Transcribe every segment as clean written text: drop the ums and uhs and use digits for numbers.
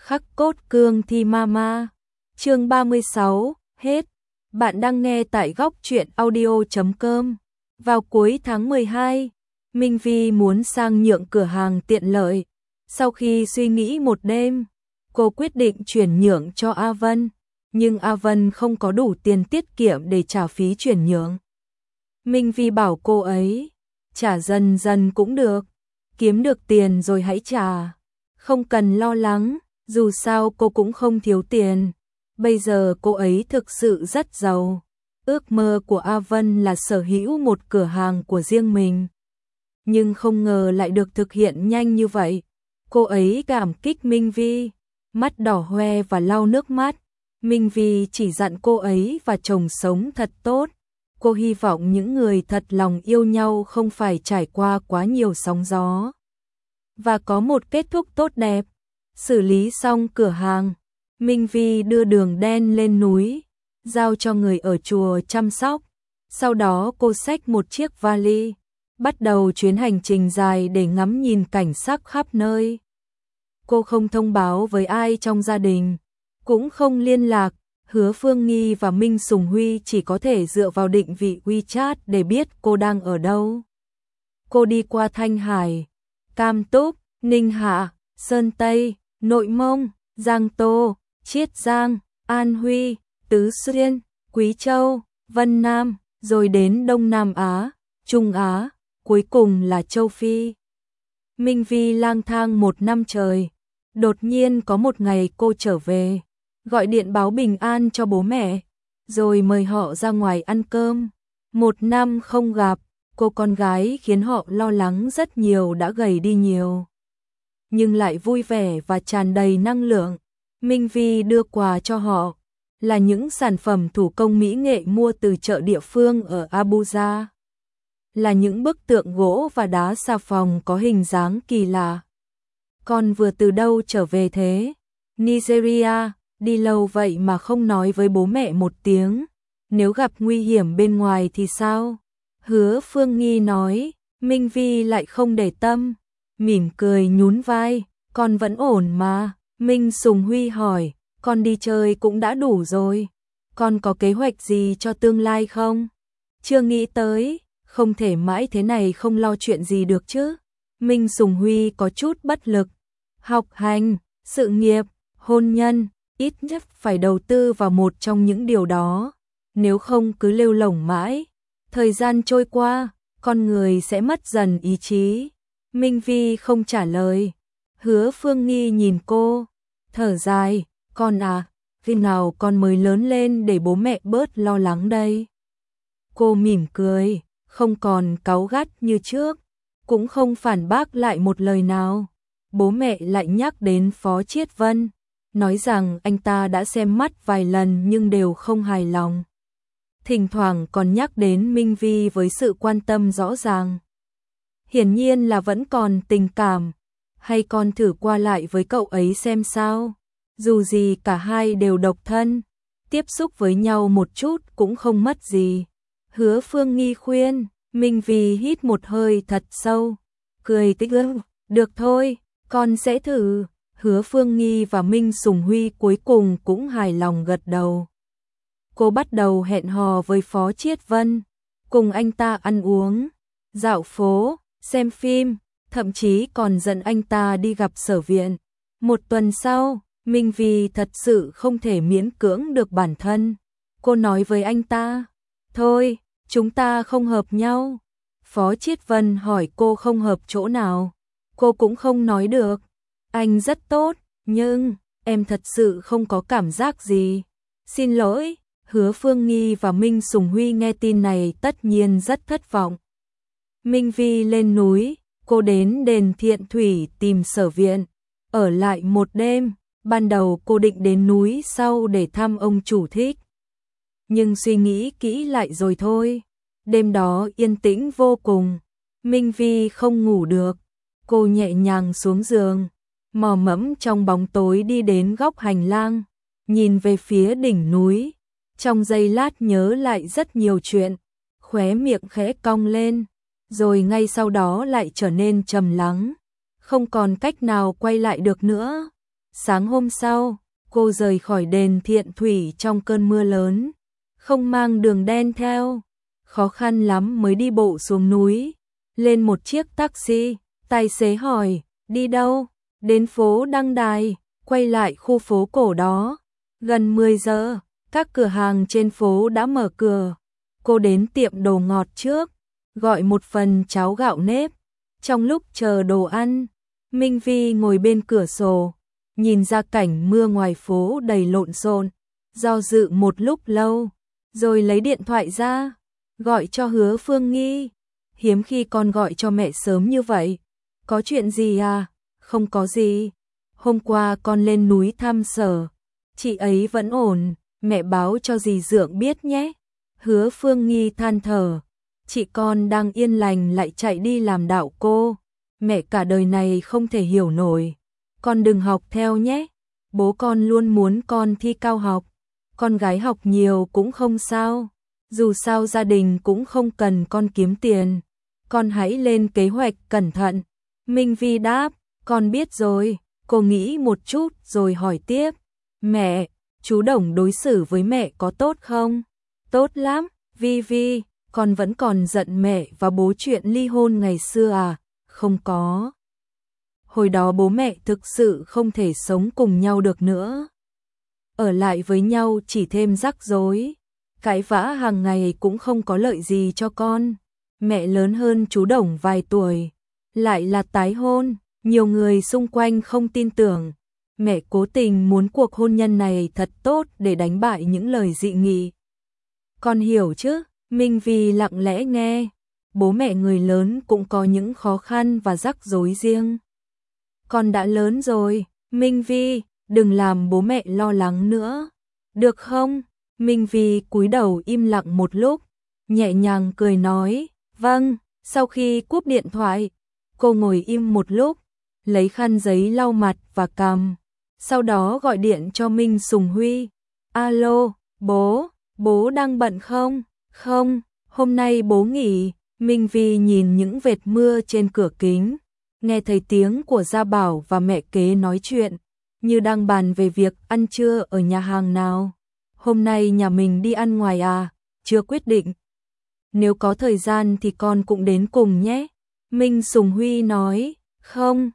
Khắc cốt cương thi mama. Chương 36, hết. Bạn đang nghe tại góc truyện audio.com. Vào cuối tháng 12, Minh Vi muốn sang nhượng cửa hàng tiện lợi. Sau khi suy nghĩ một đêm, cô quyết định chuyển nhượng cho A Vân, nhưng A Vân không có đủ tiền tiết kiệm để trả phí chuyển nhượng. Minh Vi bảo cô ấy, trả dần dần cũng được, kiếm được tiền rồi hãy trả, không cần lo lắng, dù sao cô cũng không thiếu tiền. Bây giờ cô ấy thực sự rất giàu. Ước mơ của A Vân là sở hữu một cửa hàng của riêng mình. Nhưng không ngờ lại được thực hiện nhanh như vậy. Cô ấy cảm kích Minh Vi, mắt đỏ hoe và lau nước mắt. Minh Vi chỉ dặn cô ấy và chồng sống thật tốt. Cô hy vọng những người thật lòng yêu nhau không phải trải qua quá nhiều sóng gió và có một kết thúc tốt đẹp. Xử lý xong cửa hàng, Minh Vi đưa đường đen lên núi, giao cho người ở chùa chăm sóc. Sau đó cô xách một chiếc vali, bắt đầu chuyến hành trình dài để ngắm nhìn cảnh sắc khắp nơi. Cô không thông báo với ai trong gia đình, cũng không liên lạc. Hứa Phương Nghi và Minh Sùng Huy chỉ có thể dựa vào định vị WeChat để biết cô đang ở đâu. Cô đi qua Thanh Hải, Cam Túc, Ninh Hạ, Sơn Tây, Nội Mông, Giang Tô, Chiết Giang, An Huy, Tứ Xuyên, Quý Châu, Vân Nam, rồi đến Đông Nam Á, Trung Á, cuối cùng là Châu Phi. Minh Vi lang thang một năm trời, đột nhiên có một ngày cô trở về, gọi điện báo bình an cho bố mẹ, rồi mời họ ra ngoài ăn cơm. Một năm không gặp, cô con gái khiến họ lo lắng rất nhiều đã gầy đi nhiều, nhưng lại vui vẻ và tràn đầy năng lượng. Minh Vi đưa quà cho họ, là những sản phẩm thủ công mỹ nghệ mua từ chợ địa phương ở Abuja. Là những bức tượng gỗ và đá xà phòng có hình dáng kỳ lạ. Con vừa từ đâu trở về thế? Nigeria, đi lâu vậy mà không nói với bố mẹ một tiếng. Nếu gặp nguy hiểm bên ngoài thì sao? Hứa Phương Nghi nói. Minh Vi lại không để tâm, mỉm cười nhún vai, con vẫn ổn mà. Minh Sùng Huy hỏi, con đi chơi cũng đã đủ rồi, con có kế hoạch gì cho tương lai không? Chưa nghĩ tới, không thể mãi thế này không lo chuyện gì được chứ. Minh Sùng Huy có chút bất lực, học hành, sự nghiệp, hôn nhân, ít nhất phải đầu tư vào một trong những điều đó, nếu không cứ lêu lổng mãi, thời gian trôi qua, con người sẽ mất dần ý chí. Minh Vi không trả lời. Hứa Phương Nghi nhìn cô, thở dài, con à, khi nào con mới lớn lên để bố mẹ bớt lo lắng đây? Cô mỉm cười, không còn cáu gắt như trước, cũng không phản bác lại một lời nào. Bố mẹ lại nhắc đến Phó Chiết Vân, nói rằng anh ta đã xem mắt vài lần nhưng đều không hài lòng. Thỉnh thoảng còn nhắc đến Minh Vi với sự quan tâm rõ ràng. Hiển nhiên là vẫn còn tình cảm, hay con thử qua lại với cậu ấy xem sao. Dù gì cả hai đều độc thân, tiếp xúc với nhau một chút cũng không mất gì. Hứa Phương Nghi khuyên. Minh Vi hít một hơi thật sâu, cười tích ức, được thôi, con sẽ thử. Hứa Phương Nghi và Minh Sùng Huy cuối cùng cũng hài lòng gật đầu. Cô bắt đầu hẹn hò với Phó Chiết Vân, cùng anh ta ăn uống, dạo phố, xem phim, thậm chí còn dẫn anh ta đi gặp Sở Viện. Một tuần sau, Minh Vi thật sự không thể miễn cưỡng được bản thân. Cô nói với anh ta, thôi, chúng ta không hợp nhau. Phó Chiết Vân hỏi cô không hợp chỗ nào. Cô cũng không nói được. Anh rất tốt, nhưng em thật sự không có cảm giác gì. Xin lỗi. Hứa Phương Nghi và Minh Sùng Huy nghe tin này tất nhiên rất thất vọng. Minh Vi lên núi, cô đến đền Thiện Thủy tìm Sở Viện, ở lại một đêm. Ban đầu cô định đến núi sau để thăm ông chủ thích, nhưng suy nghĩ kỹ lại rồi thôi. Đêm đó yên tĩnh vô cùng, Minh Vi không ngủ được. Cô nhẹ nhàng xuống giường, mò mẫm trong bóng tối đi đến góc hành lang, nhìn về phía đỉnh núi. Trong giây lát nhớ lại rất nhiều chuyện, khóe miệng khẽ cong lên, rồi ngay sau đó lại trở nên trầm lắng, không còn cách nào quay lại được nữa. Sáng hôm sau, cô rời khỏi đền Thiện Thủy trong cơn mưa lớn, không mang đường đen theo, khó khăn lắm mới đi bộ xuống núi, lên một chiếc taxi, tài xế hỏi, đi đâu? Đến phố Đăng Đài, quay lại khu phố cổ đó. Gần 10 giờ, các cửa hàng trên phố đã mở cửa. Cô đến tiệm đồ ngọt trước, gọi một phần cháo gạo nếp. Trong lúc chờ đồ ăn, Minh Vi ngồi bên cửa sổ, nhìn ra cảnh mưa ngoài phố đầy lộn xộn, do dự một lúc lâu, rồi lấy điện thoại ra, gọi cho Hứa Phương Nghi. Hiếm khi con gọi cho mẹ sớm như vậy. Có chuyện gì à? Không có gì. Hôm qua con lên núi thăm Sở, chị ấy vẫn ổn, mẹ báo cho dì Dượng biết nhé. Hứa Phương Nghi than thở, chị con đang yên lành lại chạy đi làm đạo cô, mẹ cả đời này không thể hiểu nổi. Con đừng học theo nhé, bố con luôn muốn con thi cao học, con gái học nhiều cũng không sao, dù sao gia đình cũng không cần con kiếm tiền, con hãy lên kế hoạch cẩn thận. Minh Vi đáp, con biết rồi. Cô nghĩ một chút rồi hỏi tiếp, mẹ, chú Đồng đối xử với mẹ có tốt không? Tốt lắm, Vi, con vẫn còn giận mẹ và bố chuyện ly hôn ngày xưa à? Không có. Hồi đó bố mẹ thực sự không thể sống cùng nhau được nữa. Ở lại với nhau chỉ thêm rắc rối, cãi vã hàng ngày cũng không có lợi gì cho con. Mẹ lớn hơn chú Đồng vài tuổi, lại là tái hôn. Nhiều người xung quanh không tin tưởng, mẹ cố tình muốn cuộc hôn nhân này thật tốt để đánh bại những lời dị nghị. Con hiểu chứ? Minh Vi lặng lẽ nghe, bố mẹ người lớn cũng có những khó khăn và rắc rối riêng. Con đã lớn rồi, Minh Vi, đừng làm bố mẹ lo lắng nữa, được không? Minh Vi cúi đầu im lặng một lúc, nhẹ nhàng cười nói, vâng. Sau khi cúp điện thoại, cô ngồi im một lúc, lấy khăn giấy lau mặt và cằm, sau đó gọi điện cho Minh Sùng Huy. Alo, bố đang bận không? Không, hôm nay bố nghỉ. Minh Vi nhìn những vệt mưa trên cửa kính, nghe thấy tiếng của Gia Bảo và mẹ kế nói chuyện, như đang bàn về việc ăn trưa ở nhà hàng nào. Hôm nay nhà mình đi ăn ngoài à? Chưa quyết định. Nếu có thời gian thì con cũng đến cùng nhé. Minh Sùng Huy nói, không,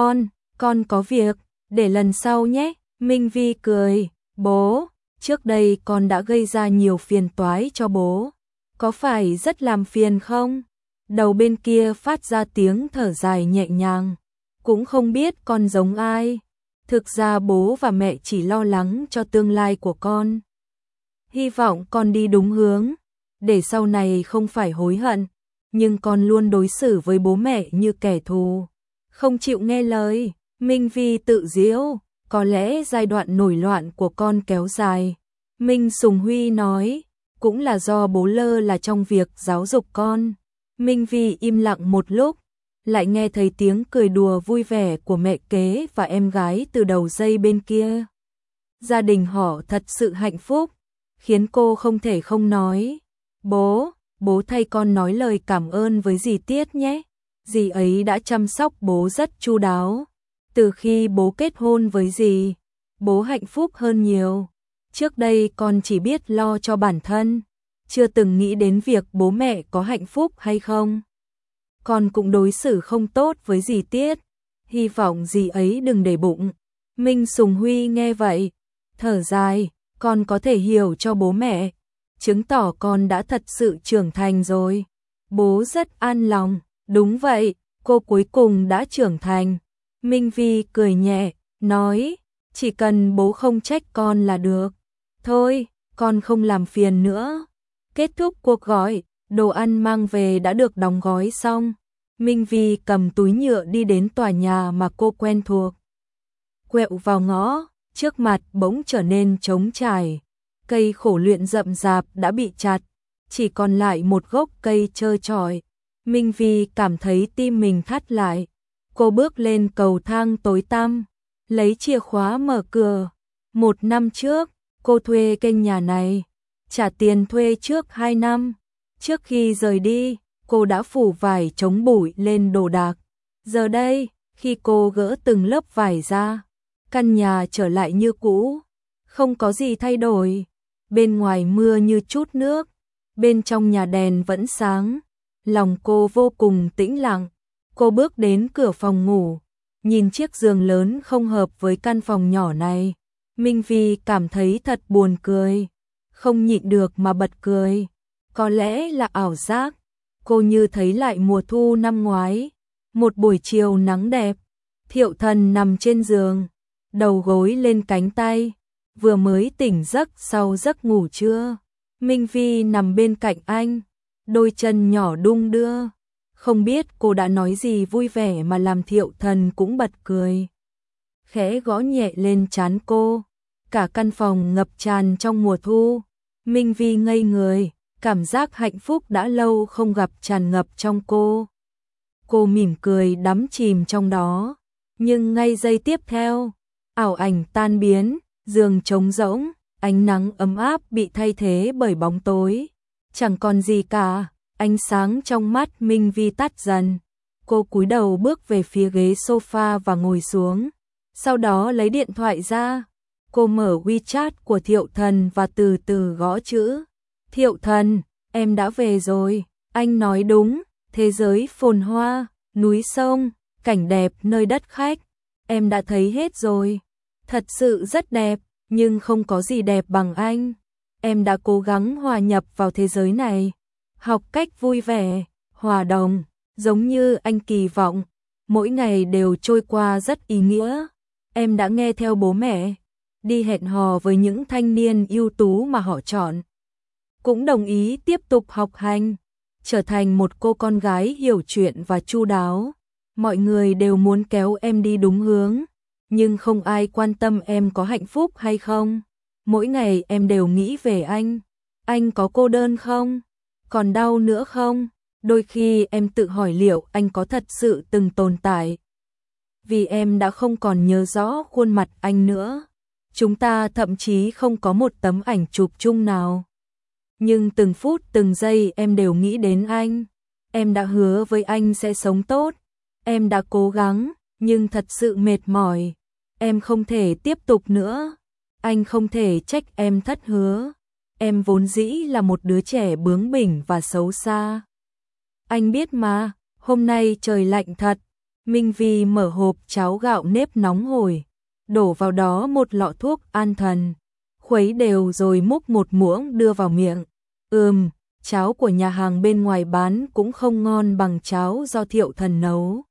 con có việc, để lần sau nhé. Minh Vi cười, bố, trước đây con đã gây ra nhiều phiền toái cho bố, có phải rất làm phiền không? Đầu bên kia phát ra tiếng thở dài nhẹ nhàng, cũng không biết con giống ai. Thực ra bố và mẹ chỉ lo lắng cho tương lai của con. Hy vọng con đi đúng hướng, để sau này không phải hối hận, nhưng con luôn đối xử với bố mẹ như kẻ thù, không chịu nghe lời. Minh Vi tự giễu, có lẽ giai đoạn nổi loạn của con kéo dài. Minh Sùng Huy nói, cũng là do bố lơ là trong việc giáo dục con. Minh Vi im lặng một lúc, lại nghe thấy tiếng cười đùa vui vẻ của mẹ kế và em gái từ đầu dây bên kia. Gia đình họ thật sự hạnh phúc, khiến cô không thể không nói, bố thay con nói lời cảm ơn với dì Tiết nhé. Dì ấy đã chăm sóc bố rất chu đáo. Từ khi bố kết hôn với dì, bố hạnh phúc hơn nhiều. Trước đây con chỉ biết lo cho bản thân, chưa từng nghĩ đến việc bố mẹ có hạnh phúc hay không. Con cũng đối xử không tốt với dì Tiết, hy vọng dì ấy đừng để bụng. Minh Sùng Huy nghe vậy, thở dài, con có thể hiểu cho bố mẹ, chứng tỏ con đã thật sự trưởng thành rồi. Bố rất an lòng, đúng vậy, cô cuối cùng đã trưởng thành. Minh Vi cười nhẹ, nói, chỉ cần bố không trách con là được. Thôi, con không làm phiền nữa. Kết thúc cuộc gọi, đồ ăn mang về đã được đóng gói xong. Minh Vi cầm túi nhựa đi đến tòa nhà mà cô quen thuộc. Quẹo vào ngõ, trước mặt bỗng trở nên trống trải. Cây khổ luyện rậm rạp đã bị chặt, chỉ còn lại một gốc cây trơ trọi. Minh Vi cảm thấy tim mình thắt lại. Cô bước lên cầu thang tối tăm, lấy chìa khóa mở cửa. 1 năm trước, cô thuê kênh nhà này, trả tiền thuê trước 2 năm. Trước khi rời đi, cô đã phủ vải chống bụi lên đồ đạc. Giờ đây, khi cô gỡ từng lớp vải ra, Căn nhà trở lại như cũ, không có gì thay đổi. Bên ngoài mưa như chút nước, bên trong nhà đèn vẫn sáng. Lòng cô vô cùng tĩnh lặng. Cô bước đến cửa phòng ngủ, nhìn chiếc giường lớn không hợp với căn phòng nhỏ này. Minh Vi cảm thấy thật buồn cười, không nhịn được mà bật cười. Có lẽ là ảo giác, cô như thấy lại mùa thu năm ngoái. Một buổi chiều nắng đẹp, Thiệu Thần nằm trên giường, đầu gối lên cánh tay, vừa mới tỉnh giấc sau giấc ngủ trưa. Minh Vi nằm bên cạnh anh, đôi chân nhỏ đung đưa. Không biết cô đã nói gì vui vẻ mà làm Thiệu Thần cũng bật cười. Khẽ gõ nhẹ lên trán cô. Cả căn phòng ngập tràn trong mùa thu. Minh Vi ngây người, cảm giác hạnh phúc đã lâu không gặp tràn ngập trong cô. Cô mỉm cười đắm chìm trong đó. Nhưng ngay giây tiếp theo, ảo ảnh tan biến, giường trống rỗng, ánh nắng ấm áp bị thay thế bởi bóng tối. Chẳng còn gì cả, ánh sáng trong mắt Minh Vi tắt dần. Cô cúi đầu bước về phía ghế sofa và ngồi xuống. Sau đó lấy điện thoại ra. Cô mở WeChat của Thiệu Thần và từ từ gõ chữ. Thiệu Thần, em đã về rồi. Anh nói đúng, thế giới phồn hoa, núi sông, cảnh đẹp nơi đất khách. Em đã thấy hết rồi. Thật sự rất đẹp, nhưng không có gì đẹp bằng anh. Em đã cố gắng hòa nhập vào thế giới này, học cách vui vẻ, hòa đồng, giống như anh kỳ vọng. Mỗi ngày đều trôi qua rất ý nghĩa. Em đã nghe theo bố mẹ, đi hẹn hò với những thanh niên ưu tú mà họ chọn. Cũng đồng ý tiếp tục học hành, trở thành một cô con gái hiểu chuyện và chu đáo. Mọi người đều muốn kéo em đi đúng hướng, nhưng không ai quan tâm em có hạnh phúc hay không. Mỗi ngày em đều nghĩ về anh. Anh có cô đơn không? Còn đau nữa không? Đôi khi em tự hỏi liệu anh có thật sự từng tồn tại. Vì em đã không còn nhớ rõ khuôn mặt anh nữa. Chúng ta thậm chí không có một tấm ảnh chụp chung nào. Nhưng từng phút từng giây em đều nghĩ đến anh. Em đã hứa với anh sẽ sống tốt. Em đã cố gắng, nhưng thật sự mệt mỏi. Em không thể tiếp tục nữa. Anh không thể trách em thất hứa. Em vốn dĩ là một đứa trẻ bướng bỉnh và xấu xa. Anh biết mà, hôm nay trời lạnh thật. Minh Vi mở hộp cháo gạo nếp nóng hổi, đổ vào đó một lọ thuốc an thần, khuấy đều rồi múc một muỗng đưa vào miệng. Cháo của nhà hàng bên ngoài bán cũng không ngon bằng cháo do Thiệu Thần nấu.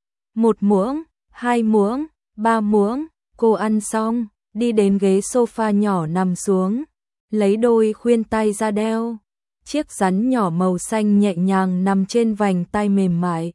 1 muỗng, 2 muỗng, 3 muỗng, cô ăn xong, đi đến ghế sofa nhỏ nằm xuống, lấy đôi khuyên tai ra đeo. Chiếc rắn nhỏ màu xanh nhẹ nhàng nằm trên vành tai mềm mại.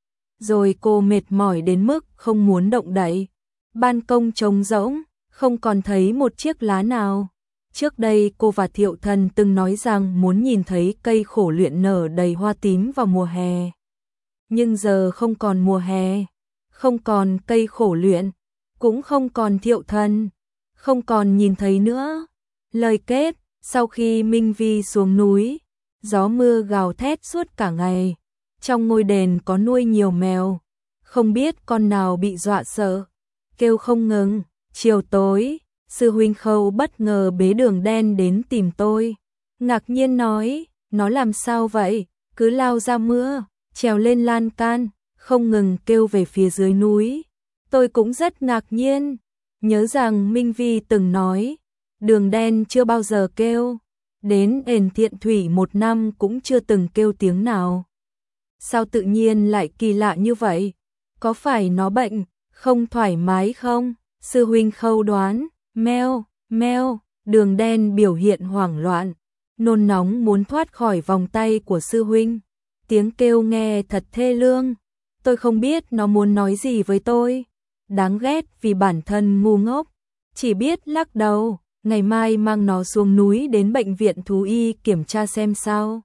Rồi cô mệt mỏi đến mức không muốn động đậy. Ban công trống rỗng, không còn thấy một chiếc lá nào. Trước đây cô và Thiệu Thần từng nói rằng muốn nhìn thấy cây khổ luyện nở đầy hoa tím vào mùa hè. Nhưng giờ không còn mùa hè, không còn cây khổ luyện, cũng không còn Thiệu Thần, không còn nhìn thấy nữa. Lời kết, sau khi Minh Vi xuống núi, gió mưa gào thét suốt cả ngày. Trong ngôi đền có nuôi nhiều mèo, không biết con nào bị dọa sợ, kêu không ngừng. Chiều tối, sư huynh Khâu bất ngờ bế Đường Đen đến tìm tôi. Ngạc nhiên nói, nó làm sao vậy? Cứ lao ra mưa, trèo lên lan can, không ngừng kêu về phía dưới núi. Tôi cũng rất ngạc nhiên, nhớ rằng Minh Vi từng nói, Đường Đen chưa bao giờ kêu, đến đền Thiện Thủy 1 năm cũng chưa từng kêu tiếng nào. Sao tự nhiên lại kỳ lạ như vậy? Có phải nó bệnh, không thoải mái không? Sư huynh Khâu đoán. Meo, meo. Đường Đen biểu hiện hoảng loạn, nôn nóng muốn thoát khỏi vòng tay của sư huynh. Tiếng kêu nghe thật thê lương. Tôi không biết nó muốn nói gì với tôi. Đáng ghét vì bản thân ngu ngốc, chỉ biết lắc đầu. Ngày mai mang nó xuống núi đến bệnh viện thú y kiểm tra xem sao.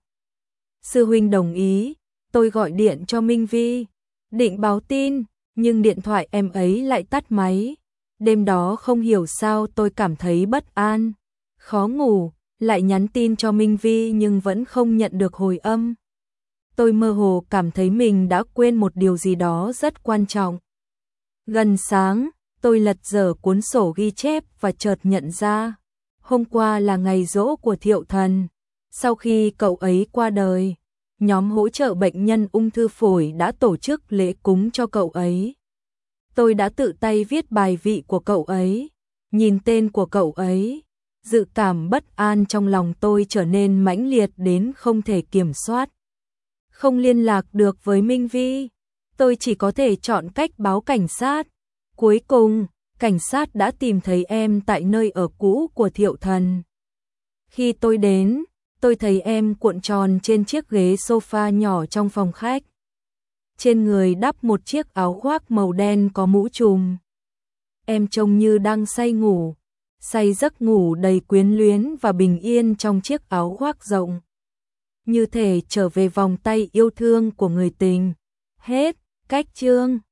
Sư huynh đồng ý. Tôi gọi điện cho Minh Vi, định báo tin, nhưng điện thoại em ấy lại tắt máy. Đêm đó không hiểu sao tôi cảm thấy bất an, khó ngủ, lại nhắn tin cho Minh Vi nhưng vẫn không nhận được hồi âm. Tôi mơ hồ cảm thấy mình đã quên một điều gì đó rất quan trọng. Gần sáng, Tôi lật dở cuốn sổ ghi chép và chợt nhận ra, hôm qua là ngày giỗ của Thiệu Thần. Sau khi cậu ấy qua đời, nhóm hỗ trợ bệnh nhân ung thư phổi đã tổ chức lễ cúng cho cậu ấy. Tôi đã tự tay viết bài vị của cậu ấy, nhìn tên của cậu ấy, dự cảm bất an trong lòng tôi trở nên mãnh liệt đến không thể kiểm soát. Không liên lạc được với Minh Vi, tôi chỉ có thể chọn cách báo cảnh sát. Cuối cùng, cảnh sát đã tìm thấy em tại nơi ở cũ của Thiệu Thần. Khi tôi đến, tôi thấy em cuộn tròn trên chiếc ghế sofa nhỏ trong phòng khách. Trên người đắp một chiếc áo khoác màu đen có mũ trùm. Em trông như đang say ngủ, say giấc ngủ đầy quyến luyến và bình yên trong chiếc áo khoác rộng. Như thể trở về vòng tay yêu thương của người tình. Hết, cách chương.